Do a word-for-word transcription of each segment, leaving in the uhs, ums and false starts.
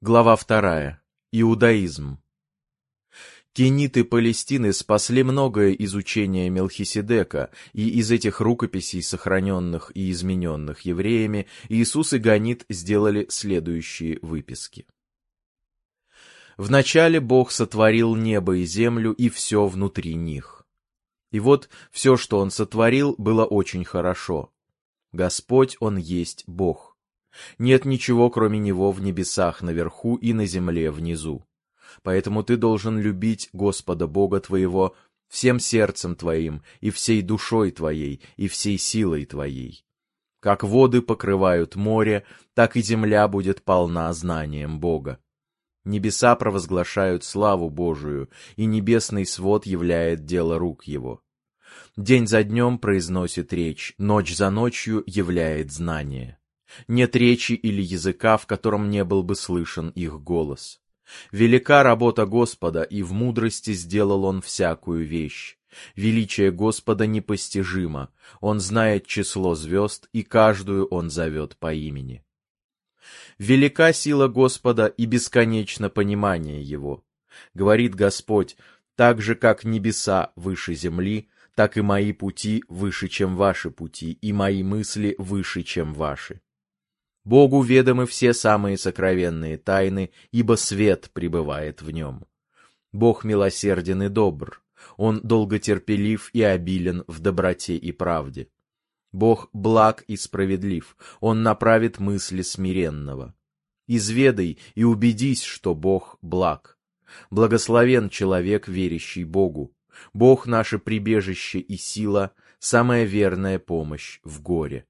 Глава вторая. Иудаизм. Кенниты Палестины спасли многое из учения Мелхиседека, и из этих рукописей, сохраненных и измененных евреями, Иисус и Ганит сделали следующие выписки. «Вначале Бог сотворил небо и землю и все внутри них. И вот все, что Он сотворил, было очень хорошо. Господь Он есть Бог. Нет ничего, кроме Него, в небесах наверху и на земле внизу. Поэтому ты должен любить Господа Бога твоего всем сердцем твоим, и всей душой твоей, и всей силой твоей. Как воды покрывают море, так и земля будет полна знанием Бога. Небеса провозглашают славу Божию, и небесный свод являет дело рук Его. День за днем произносит речь, ночь за ночью являет знание. Нет речи или языка, в котором не был бы слышен их голос. Велика работа Господа, и в мудрости сделал Он всякую вещь. Величие Господа непостижимо, Он знает число звезд, и каждую Он зовет по имени. Велика сила Господа и бесконечно понимание Его. Говорит Господь: так же, как небеса выше земли, так и мои пути выше, чем ваши пути, и мои мысли выше, чем ваши. Богу ведомы все самые сокровенные тайны, ибо свет пребывает в нем. Бог милосерден и добр, Он долготерпелив и обилен в доброте и правде. Бог благ и справедлив, Он направит мысли смиренного. Изведай и убедись, что Бог благ. Благословен человек, верящий Богу. Бог наше прибежище и сила, самая верная помощь в горе.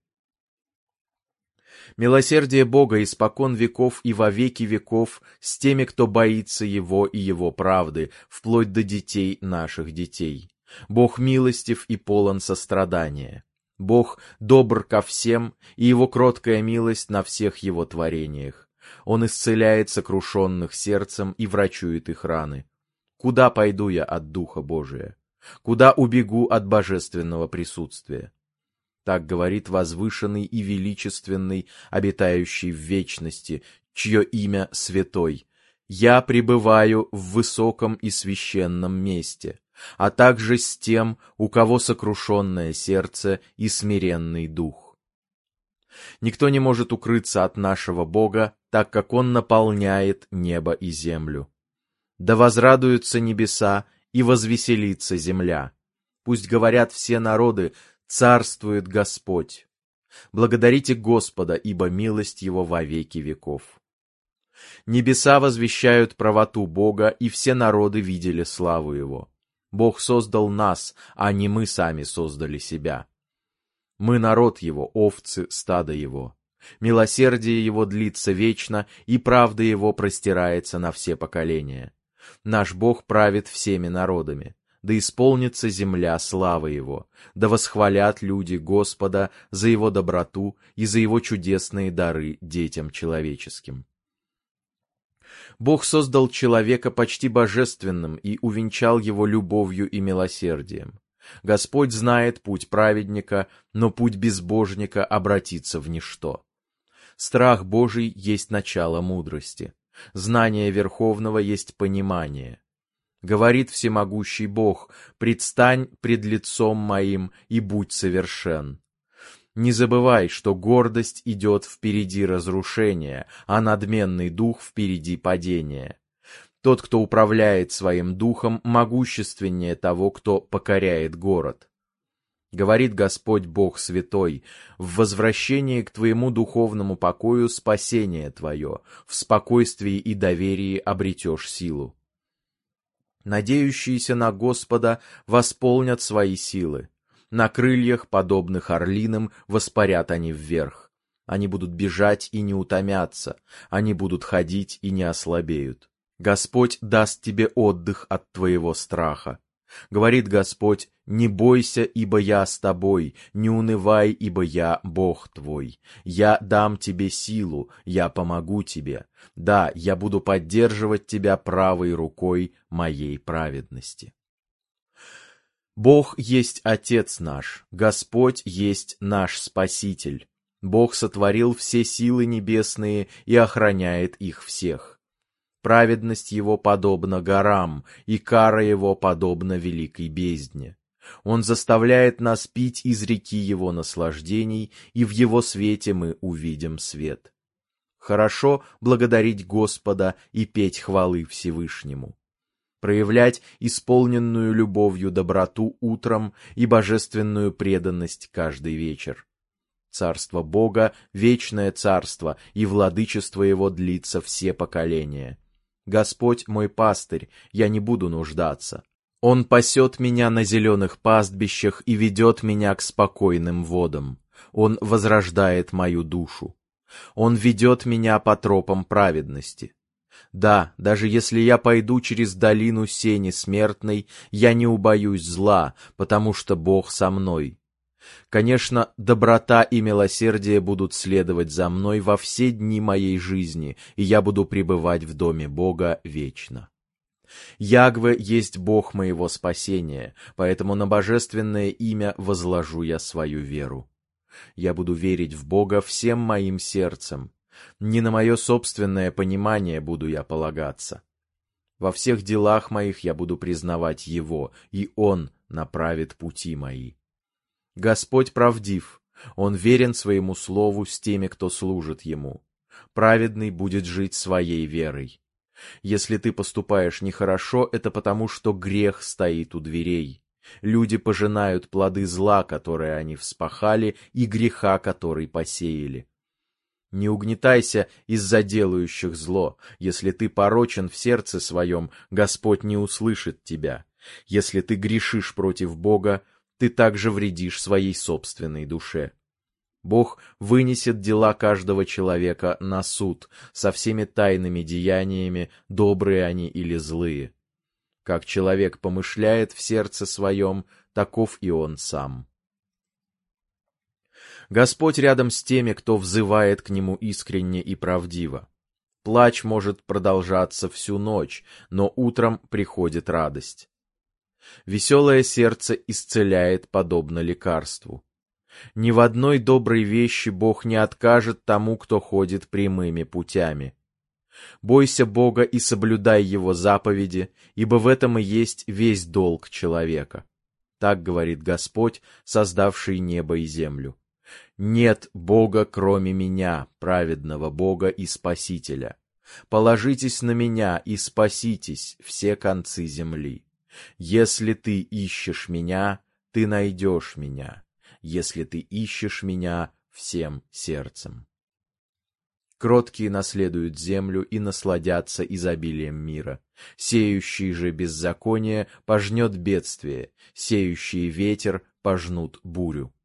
Милосердие Бога испокон веков и во веки веков с теми, кто боится Его и Его правды, вплоть до детей наших детей. Бог милостив и полон сострадания. Бог добр ко всем, и Его кроткая милость на всех Его творениях. Он исцеляет сокрушенных сердцем и врачует их раны. Куда пойду я от Духа Божия? Куда убегу от божественного присутствия? Так говорит возвышенный и величественный, обитающий в вечности, чье имя святой. Я пребываю в высоком и священном месте, а также с тем, у кого сокрушенное сердце и смиренный дух. Никто не может укрыться от нашего Бога, так как Он наполняет небо и землю. Да возрадуются небеса и возвеселится земля. Пусть говорят все народы: царствует Господь. Благодарите Господа, ибо милость Его во веки веков. Небеса возвещают правоту Бога, и все народы видели славу Его. Бог создал нас, а не мы сами создали себя. Мы народ Его, овцы стада Его. Милосердие Его длится вечно, и правда Его простирается на все поколения. Наш Бог правит всеми народами. Да исполнится земля славы Его, да восхвалят люди Господа за Его доброту и за Его чудесные дары детям человеческим. Бог создал человека почти божественным и увенчал его любовью и милосердием. Господь знает путь праведника, но путь безбожника обратится в ничто. Страх Божий есть начало мудрости, знание Верховного есть понимание. Говорит всемогущий Бог: предстань пред лицом моим и будь совершен. Не забывай, что гордость идет впереди разрушения, а надменный дух впереди падения. Тот, кто управляет своим духом, могущественнее того, кто покоряет город. Говорит Господь Бог святой: в возвращении к твоему духовному покою спасение твое, в спокойствии и доверии обретешь силу. Надеющиеся на Господа восполнят свои силы. На крыльях, подобных орлиным, воспарят они вверх. Они будут бежать и не утомятся, они будут ходить и не ослабеют. Господь даст тебе отдых от твоего страха. Говорит Господь: не бойся, ибо я с тобой, не унывай, ибо я Бог твой. Я дам тебе силу, я помогу тебе. Да, я буду поддерживать тебя правой рукой моей праведности. Бог есть Отец наш, Господь есть наш Спаситель. Бог сотворил все силы небесные и охраняет их всех. праведность его подобна горам, и кара его подобна великой бездне. Он заставляет нас пить из реки его наслаждений, и в его свете мы увидим свет. Хорошо благодарить Господа и петь хвалы Всевышнему, проявлять исполненную любовью доброту утром и божественную преданность каждый вечер. Царство Бога — вечное царство, и владычество его длится все поколения. Господь мой пастырь, я не буду нуждаться. Он пасет меня на зеленых пастбищах и ведет меня к спокойным водам. Он возрождает мою душу. Он ведет меня по тропам праведности. Да, даже если я пойду через долину сени смертной, я не убоюсь зла, потому что Бог со мной. Конечно, доброта и милосердие будут следовать за мной во все дни моей жизни, и я буду пребывать в доме Бога вечно. Ягве есть Бог моего спасения, поэтому на божественное имя возложу я свою веру. Я буду верить в Бога всем моим сердцем. Не на мое собственное понимание буду я полагаться. Во всех делах моих я буду признавать Его, и Он направит пути мои. Господь правдив, Он верен своему слову с теми, кто служит Ему. Праведный будет жить своей верой. Если ты поступаешь нехорошо, это потому, что грех стоит у дверей. Люди пожинают плоды зла, которые они вспахали, и греха, который посеяли. Не угнетайся из-за делающих зло. Если ты порочен в сердце своем, Господь не услышит тебя. Если ты грешишь против Бога, ты также вредишь своей собственной душе. Бог вынесет дела каждого человека на суд со всеми тайными деяниями, добрые они или злые. Как человек помышляет в сердце своем, таков и он сам. Господь рядом с теми, кто взывает к Нему искренне и правдиво. Плач может продолжаться всю ночь, но утром приходит радость. Веселое сердце исцеляет подобно лекарству. Ни в одной доброй вещи Бог не откажет тому, кто ходит прямыми путями. Бойся Бога и соблюдай Его заповеди, ибо в этом и есть весь долг человека. Так говорит Господь, создавший небо и землю. Нет Бога, кроме меня, праведного Бога и Спасителя. Положитесь на меня и спаситесь, все концы земли. Если ты ищешь меня, ты найдешь меня, если ты ищешь меня всем сердцем. Кроткие наследуют землю и насладятся изобилием мира. Сеющий же беззаконие пожнет бедствие, сеющие ветер пожнут бурю.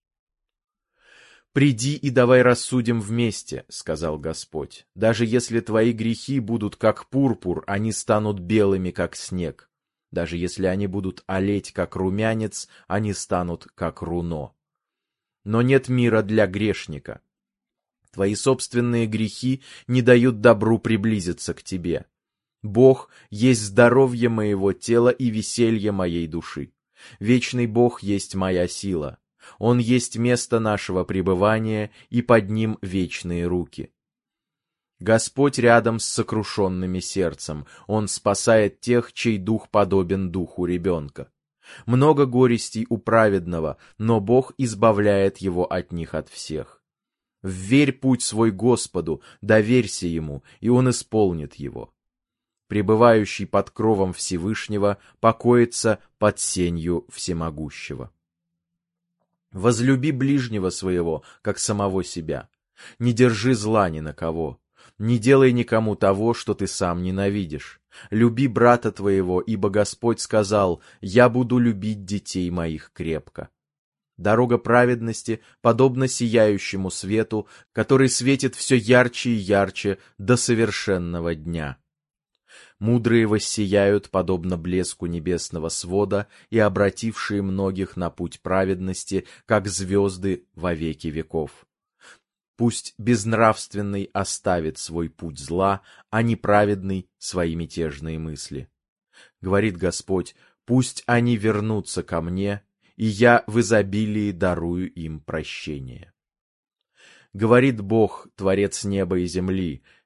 «Приди и давай рассудим вместе», — сказал Господь. «Даже если твои грехи будут как пурпур, они станут белыми, как снег. Даже если они будут олеть, как румянец, они станут, как руно. Но нет мира для грешника. Твои собственные грехи не дают добру приблизиться к тебе. Бог есть здоровье моего тела и веселье моей души. Вечный Бог есть моя сила. Он есть место нашего пребывания, и под Ним вечные руки. Господь рядом с сокрушенными сердцем. Он спасает тех, чей дух подобен духу ребенка. Много горестей у праведного, но Бог избавляет его от них от всех. Вверь путь свой Господу, доверься Ему, и Он исполнит его. Пребывающий под кровом Всевышнего покоится под сенью Всемогущего. Возлюби ближнего своего, как самого себя. Не держи зла ни на кого. Не делай никому того, что ты сам ненавидишь. Люби брата твоего, ибо Господь сказал: «Я буду любить детей моих крепко». Дорога праведности подобна сияющему свету, который светит все ярче и ярче до совершенного дня. Мудрые воссияют, подобно блеску небесного свода, и обратившие многих на путь праведности, как звезды во веки веков. Пусть безнравственный оставит свой путь зла, а неправедный — свои мятежные мысли. Говорит Господь: пусть они вернутся ко мне, и я в изобилии дарую им прощение. Говорит Бог, Творец неба и земли: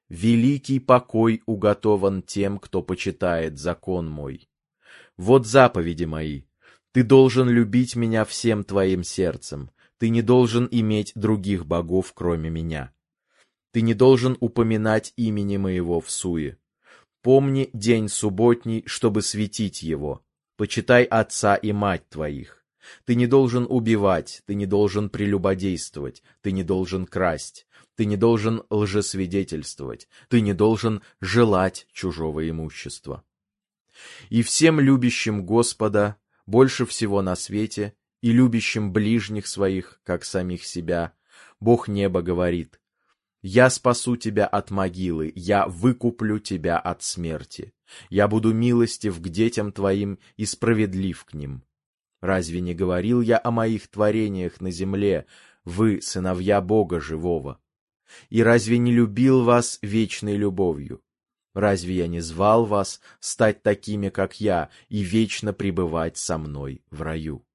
великий покой уготован тем, кто почитает закон мой. Вот заповеди мои. Ты должен любить меня всем твоим сердцем. Ты не должен иметь других богов, кроме меня. Ты не должен упоминать имени моего всуе. Помни день субботний, чтобы светить его. Почитай отца и мать твоих. Ты не должен убивать, ты не должен прелюбодействовать, ты не должен красть, ты не должен лжесвидетельствовать, ты не должен желать чужого имущества. И всем любящим Господа больше всего на свете и любящим ближних своих, как самих себя, Бог неба говорит: «Я спасу тебя от могилы, я выкуплю тебя от смерти. Я буду милостив к детям твоим и справедлив к ним. Разве не говорил я о моих творениях на земле, вы, сыновья Бога живого? И разве не любил вас вечной любовью? Разве я не звал вас стать такими, как я, и вечно пребывать со мной в раю?»